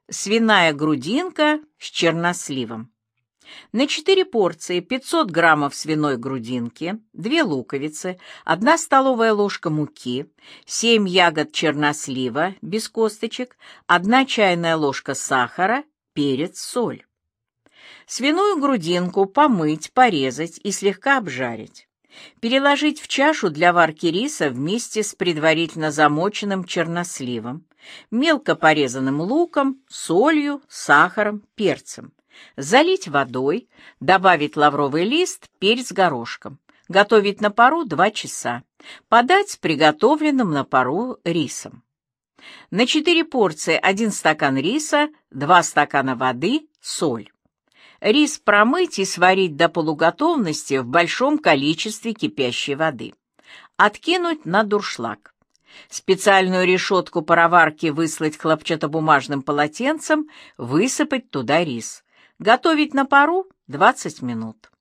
Свиная грудинка с черносливом. На 4 порции 500 граммов свиной грудинки, 2 луковицы, 1 столовая ложка муки, 7 ягод чернослива без косточек, 1 чайная ложка сахара, перец, соль. Свиную грудинку помыть, порезать и слегка обжарить. Переложить в чашу для варки риса вместе с предварительно замоченным черносливом, мелко порезанным луком, солью, сахаром, перцем. Залить водой, добавить лавровый лист, перец горошком. Готовить на пару 2 часа. Подать с приготовленным на пару рисом. На 4 порции 1 стакан риса, 2 стакана воды, соль. Рис промыть и сварить до полуготовности в большом количестве кипящей воды. Откинуть на дуршлаг. Специальную решетку пароварки выслать хлопчатобумажным полотенцем, высыпать туда рис. Готовить на пару 20 минут.